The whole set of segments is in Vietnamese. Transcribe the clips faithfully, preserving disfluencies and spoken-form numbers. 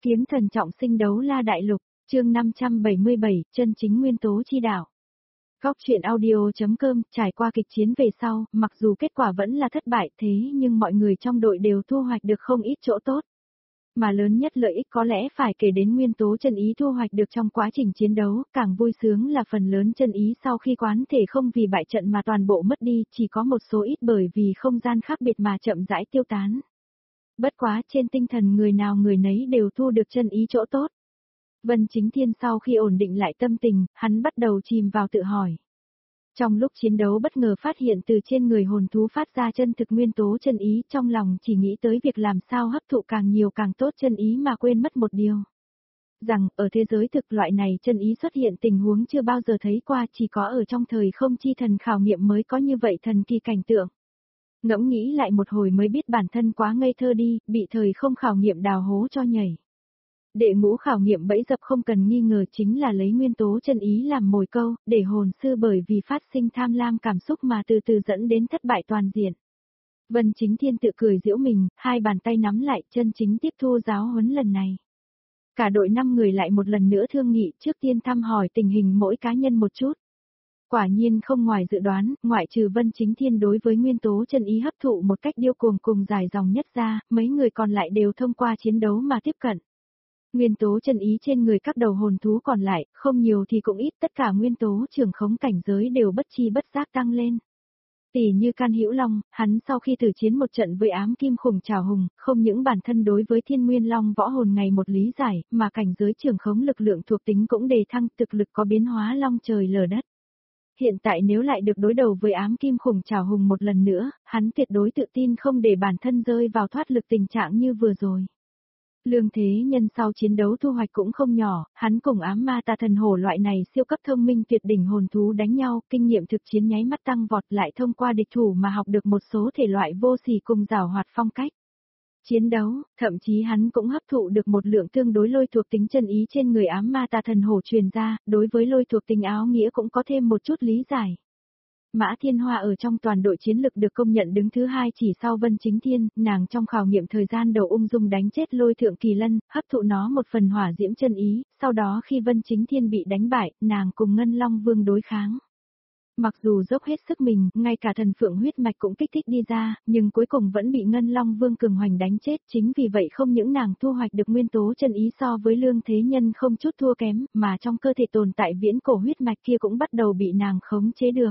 Kiếm thần trọng sinh đấu la đại lục, chương năm trăm bảy mươi bảy, chân chính nguyên tố chi đạo. Góc truyện audio.com, trải qua kịch chiến về sau, mặc dù kết quả vẫn là thất bại thế nhưng mọi người trong đội đều thu hoạch được không ít chỗ tốt. Mà lớn nhất lợi ích có lẽ phải kể đến nguyên tố chân ý thu hoạch được trong quá trình chiến đấu, càng vui sướng là phần lớn chân ý sau khi quán thể không vì bại trận mà toàn bộ mất đi, chỉ có một số ít bởi vì không gian khác biệt mà chậm rãi tiêu tán. Bất quá trên tinh thần người nào người nấy đều thu được chân ý chỗ tốt. Vân Chính Thiên sau khi ổn định lại tâm tình, hắn bắt đầu chìm vào tự hỏi. Trong lúc chiến đấu bất ngờ phát hiện từ trên người hồn thú phát ra chân thực nguyên tố chân ý, trong lòng chỉ nghĩ tới việc làm sao hấp thụ càng nhiều càng tốt chân ý mà quên mất một điều. Rằng ở thế giới thực loại này chân ý xuất hiện tình huống chưa bao giờ thấy qua, chỉ có ở trong thời không chi thần khảo nghiệm mới có như vậy thần kỳ cảnh tượng. Ngẫm nghĩ lại một hồi mới biết bản thân quá ngây thơ đi, bị thời không khảo nghiệm đào hố cho nhảy. Đệ ngũ khảo nghiệm bẫy dập không cần nghi ngờ chính là lấy nguyên tố chân ý làm mồi câu, để hồn sư bởi vì phát sinh tham lam cảm xúc mà từ từ dẫn đến thất bại toàn diện. Vân Chính Thiên tự cười giễu mình, hai bàn tay nắm lại chân chính tiếp thu giáo huấn lần này. Cả đội năm người lại một lần nữa thương nghị, trước tiên thăm hỏi tình hình mỗi cá nhân một chút. Quả nhiên không ngoài dự đoán, ngoại trừ Vân Chính Thiên đối với nguyên tố chân ý hấp thụ một cách điêu cuồng cùng dài dòng nhất ra, mấy người còn lại đều thông qua chiến đấu mà tiếp cận. Nguyên tố chân ý trên người các đầu hồn thú còn lại, không nhiều thì cũng ít, tất cả nguyên tố trường khống cảnh giới đều bất chi bất giác tăng lên. Tỷ như Can Hữu Long, hắn sau khi tử chiến một trận với ám kim khủng trảo hùng, không những bản thân đối với thiên nguyên long võ hồn ngày một lý giải, mà cảnh giới trường khống lực lượng thuộc tính cũng đề thăng, thực lực có biến hóa long trời lở đất. Hiện tại nếu lại được đối đầu với ám kim khủng trảo hùng một lần nữa, hắn tuyệt đối tự tin không để bản thân rơi vào thoát lực tình trạng như vừa rồi. Lương Thế Nhân sau chiến đấu thu hoạch cũng không nhỏ, hắn cùng ám ma tà thần hổ loại này siêu cấp thông minh tuyệt đỉnh hồn thú đánh nhau, kinh nghiệm thực chiến nháy mắt tăng vọt, lại thông qua địch thủ mà học được một số thể loại vô sỉ cùng giảo hoạt phong cách. Chiến đấu, thậm chí hắn cũng hấp thụ được một lượng tương đối lôi thuộc tính chân ý trên người ám ma tà thần hổ truyền ra, đối với lôi thuộc tính áo nghĩa cũng có thêm một chút lý giải. Mã Thiên Hoa ở trong toàn đội chiến lực được công nhận đứng thứ hai chỉ sau Vân Chính Thiên, nàng trong khảo nghiệm thời gian đầu ung dung đánh chết lôi thượng kỳ lân, hấp thụ nó một phần hỏa diễm chân ý, sau đó khi Vân Chính Thiên bị đánh bại, nàng cùng Ngân Long Vương đối kháng. Mặc dù dốc hết sức mình, ngay cả thần phượng huyết mạch cũng kích thích đi ra, nhưng cuối cùng vẫn bị Ngân Long Vương cường hoành đánh chết, chính vì vậy không những nàng thu hoạch được nguyên tố chân ý so với Lương Thế Nhân không chút thua kém, mà trong cơ thể tồn tại viễn cổ huyết mạch kia cũng bắt đầu bị nàng khống chế được.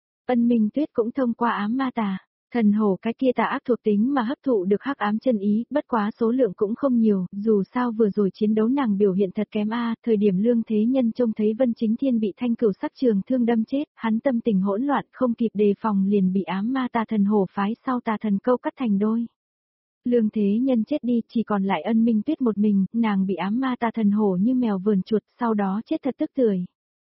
Ân Minh Tuyết cũng thông qua ám ma tà, thần hổ cái kia tà ác thuộc tính mà hấp thụ được hắc ám chân ý, bất quá số lượng cũng không nhiều, dù sao vừa rồi chiến đấu nàng biểu hiện thật kém a, thời điểm Lương Thế Nhân trông thấy Vân Chính Thiên bị thanh cửu sắc trường thương đâm chết, hắn tâm tình hỗn loạn không kịp đề phòng liền bị ám ma tà thần hổ phái sau tà thần câu cắt thành đôi. Lương Thế Nhân chết đi, chỉ còn lại Ân Minh Tuyết một mình, nàng bị ám ma tà thần hổ như mèo vờn chuột, sau đó chết thật tức tưởi.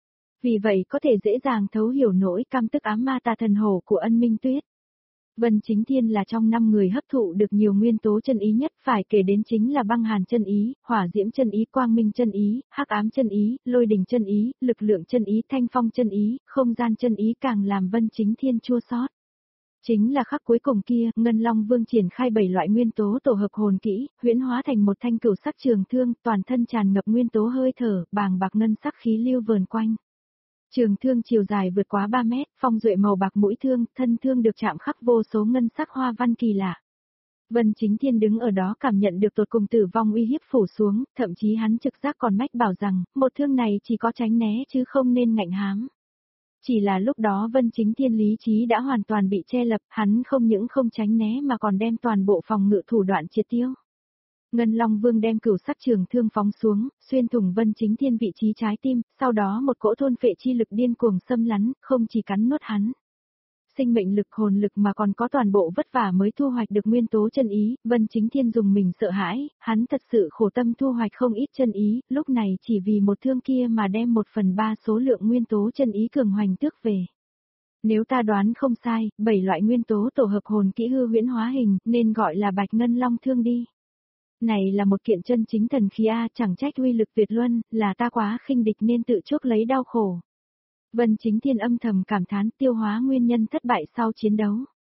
Vì vậy có thể dễ dàng thấu hiểu nỗi căm tức ám ma tà thần hổ của Ân Minh Tuyết. Vân Chính Thiên là trong năm người hấp thụ được nhiều nguyên tố chân ý nhất, phải kể đến chính là băng hàn chân ý, hỏa diễm chân ý, quang minh chân ý, hắc ám chân ý, lôi đình chân ý, lực lượng chân ý, thanh phong chân ý, không gian chân ý, càng làm Vân Chính Thiên chua xót. Chính là khắc cuối cùng kia, Ngân Long Vương triển khai bảy loại nguyên tố tổ hợp hồn kỹ, huyễn hóa thành một thanh cửu sắc trường thương, toàn thân tràn ngập nguyên tố hơi thở, bàng bạc ngân sắc khí lưu vờn quanh. Trường thương chiều dài vượt quá ba mét, phong duệ màu bạc mũi thương, thân thương được chạm khắc vô số ngân sắc hoa văn kỳ lạ. Vân Chính Thiên đứng ở đó cảm nhận được tột cùng tử vong uy hiếp phủ xuống, thậm chí hắn trực giác còn mách bảo rằng, một thương này chỉ có tránh né chứ không nên ngạnh hám. Chỉ là lúc đó Vân Chính Thiên lý trí đã hoàn toàn bị che lập, hắn không những không tránh né mà còn đem toàn bộ phòng ngự thủ đoạn triệt tiêu. Ngân Long Vương đem cửu sắc trường thương phóng xuống, xuyên thủng Vân Chính Thiên vị trí trái tim, sau đó một cỗ thôn phệ chi lực điên cuồng xâm lấn, không chỉ cắn nuốt hắn. Sinh mệnh lực hồn lực mà còn có toàn bộ vất vả mới thu hoạch được nguyên tố chân ý, Vân Chính Thiên dùng mình sợ hãi, hắn thật sự khổ tâm thu hoạch không ít chân ý, lúc này chỉ vì một thương kia mà đem một phần ba số lượng nguyên tố chân ý cường hoành tước về. Nếu ta đoán không sai, bảy loại nguyên tố tổ hợp hồn kỹ hư huyễn hóa hình, nên gọi là Bạch Ngân Long thương đi. Này là một kiện chân chính thần khí a, chẳng trách uy lực tuyệt luân, là ta quá khinh địch nên tự chuốc lấy đau khổ. Vân Chính Thiên âm thầm cảm thán tiêu hóa nguyên nhân thất bại sau chiến đấu.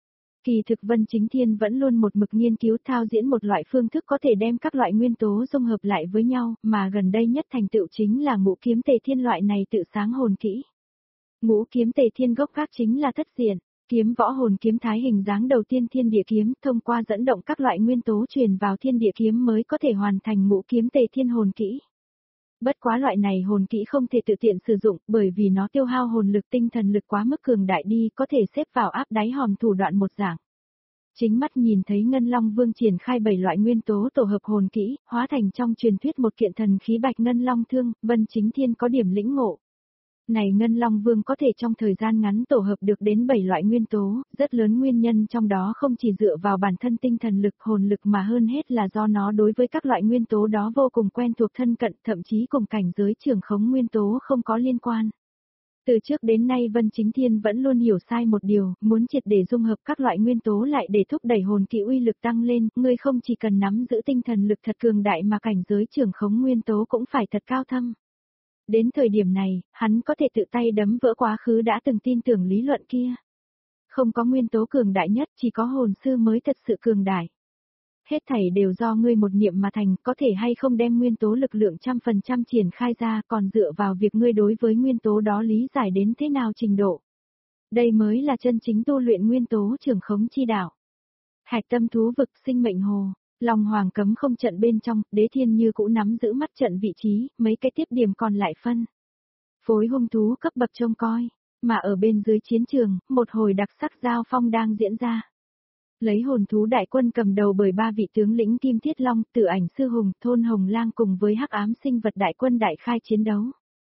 Kỳ thực Vân Chính Thiên vẫn luôn một mực nghiên cứu thao diễn một loại phương thức có thể đem các loại nguyên tố dung hợp lại với nhau, mà gần đây nhất thành tựu chính là ngũ kiếm tề thiên loại này tự sáng hồn kỹ. Ngũ kiếm tề thiên gốc gác chính là thất diện, kiếm võ hồn kiếm thái hình dáng đầu tiên thiên địa kiếm, thông qua dẫn động các loại nguyên tố truyền vào thiên địa kiếm mới có thể hoàn thành ngũ kiếm tề thiên hồn kỹ. Bất quá loại này hồn kỹ không thể tự tiện sử dụng, bởi vì nó tiêu hao hồn lực tinh thần lực quá mức cường đại đi, có thể xếp vào áp đáy hòm thủ đoạn một dạng. Chính mắt nhìn thấy Ngân Long Vương triển khai bảy loại nguyên tố tổ hợp hồn kỹ, hóa thành trong truyền thuyết một kiện thần khí bạch ngân long thương, Vân Chính Thiên có điểm lĩnh ngộ. Này Ngân Long Vương có thể trong thời gian ngắn tổ hợp được đến bảy loại nguyên tố, rất lớn nguyên nhân trong đó không chỉ dựa vào bản thân tinh thần lực hồn lực mà hơn hết là do nó đối với các loại nguyên tố đó vô cùng quen thuộc thân cận, thậm chí cùng cảnh giới trưởng khống nguyên tố không có liên quan. Từ trước đến nay Vân Chính Thiên vẫn luôn hiểu sai một điều, muốn triệt để dung hợp các loại nguyên tố lại để thúc đẩy hồn kỹ uy lực tăng lên, ngươi không chỉ cần nắm giữ tinh thần lực thật cường đại mà cảnh giới trưởng khống nguyên tố cũng phải thật cao thâm. Đến thời điểm này, hắn có thể tự tay đấm vỡ quá khứ đã từng tin tưởng lý luận kia. Không có nguyên tố cường đại nhất, chỉ có hồn sư mới thật sự cường đại. Hết thảy đều do ngươi một niệm mà thành, có thể hay không đem nguyên tố lực lượng trăm phần trăm triển khai ra, còn dựa vào việc ngươi đối với nguyên tố đó lý giải đến thế nào trình độ. Đây mới là chân chính tu luyện nguyên tố trưởng khống chi đạo. Hạch tâm thú vực sinh mệnh hồ, Long Hoàng cấm không trận bên trong, Đế Thiên như cũ nắm giữ mắt trận vị trí, mấy cái tiếp điểm còn lại phân. Phối hung thú cấp bậc trông coi, mà ở bên dưới chiến trường, một hồi đặc sắc giao phong đang diễn ra. Lấy hồn thú đại quân cầm đầu bởi ba vị tướng lĩnh Kim Thiết Long, Tử Ảnh Sư Hùng, Thôn Hồng Lang cùng với hắc ám sinh vật đại quân đại khai chiến đấu.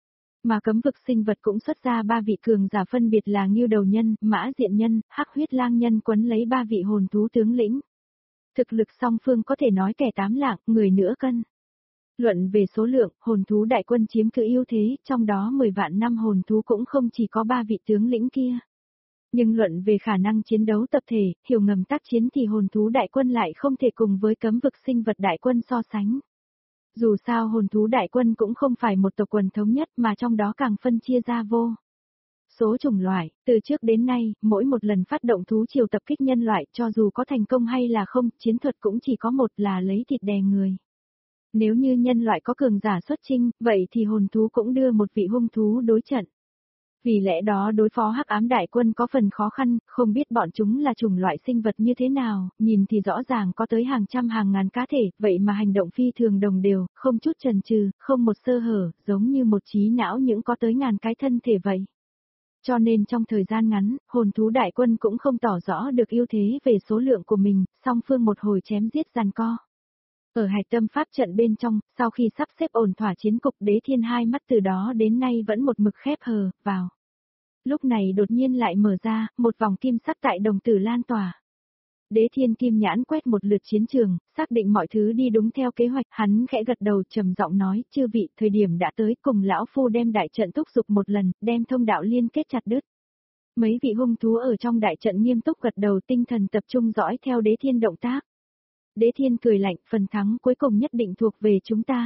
Mà cấm vực sinh vật cũng xuất ra ba vị cường giả phân biệt là Ngưu Đầu Nhân, Mã Diện Nhân, Hắc Huyết Lang Nhân quấn lấy ba vị hồn thú tướng lĩnh. Thực lực song phương có thể nói kẻ tám lạng, người nửa cân. Luận về số lượng, hồn thú đại quân chiếm cứ ưu thế, trong đó mười vạn năm hồn thú cũng không chỉ có ba vị tướng lĩnh kia. Nhưng luận về khả năng chiến đấu tập thể, hiểu ngầm tác chiến thì hồn thú đại quân lại không thể cùng với cấm vực sinh vật đại quân so sánh. Dù sao hồn thú đại quân cũng không phải một tộc quần thống nhất mà trong đó càng phân chia ra vô số chủng loại, từ trước đến nay, mỗi một lần phát động thú triều tập kích nhân loại cho dù có thành công hay là không, chiến thuật cũng chỉ có một là lấy thịt đè người. Nếu như nhân loại có cường giả xuất chinh, vậy thì hồn thú cũng đưa một vị hung thú đối trận. Vì lẽ đó đối phó hắc ám đại quân có phần khó khăn, không biết bọn chúng là chủng loại sinh vật như thế nào, nhìn thì rõ ràng có tới hàng trăm hàng ngàn cá thể, vậy mà hành động phi thường đồng đều, không chút chần chừ, không một sơ hở, giống như một trí não những có tới ngàn cái thân thể vậy. Cho nên trong thời gian ngắn, hồn thú đại quân cũng không tỏ rõ được ưu thế về số lượng của mình, song phương một hồi chém giết giằng co. Ở hạch tâm pháp trận bên trong, sau khi sắp xếp ổn thỏa chiến cục, Đế Thiên hai mắt từ đó đến nay vẫn một mực khép hờ, vào. Lúc này đột nhiên lại mở ra, một vòng kim sắc tại đồng tử lan tỏa. Đế Thiên kim nhãn quét một lượt chiến trường, xác định mọi thứ đi đúng theo kế hoạch, hắn khẽ gật đầu trầm giọng nói, chư vị, thời điểm đã tới, cùng lão phu đem đại trận thúc giục một lần, đem thông đạo liên kết chặt đứt. Mấy vị hung thú ở trong đại trận nghiêm túc gật đầu, tinh thần tập trung dõi theo Đế Thiên động tác. Đế Thiên cười lạnh, phần thắng cuối cùng nhất định thuộc về chúng ta.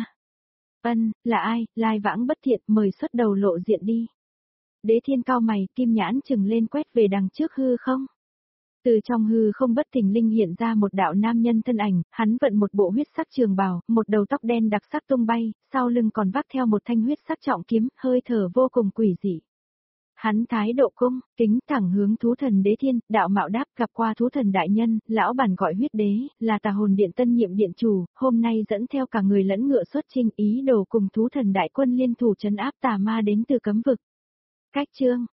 Ân, là ai, lai vãng bất thiện, mời xuất đầu lộ diện đi. Đế Thiên cao mày, kim nhãn chừng lên quét về đằng trước hư không. Từ trong hư không bất thình linh hiện ra một đạo nam nhân thân ảnh, hắn vận một bộ huyết sắc trường bào, một đầu tóc đen đặc sắc tung bay, sau lưng còn vác theo một thanh huyết sắc trọng kiếm, hơi thở vô cùng quỷ dị. Hắn thái độ cung, kính thẳng hướng thú thần Đế Thiên, đạo mạo đáp gặp qua thú thần đại nhân, lão bản gọi huyết đế, là tà hồn điện tân nhiệm điện chủ, hôm nay dẫn theo cả người lẫn ngựa xuất chinh ý đồ cùng thú thần đại quân liên thủ trấn áp tà ma đến từ cấm vực. Cách chương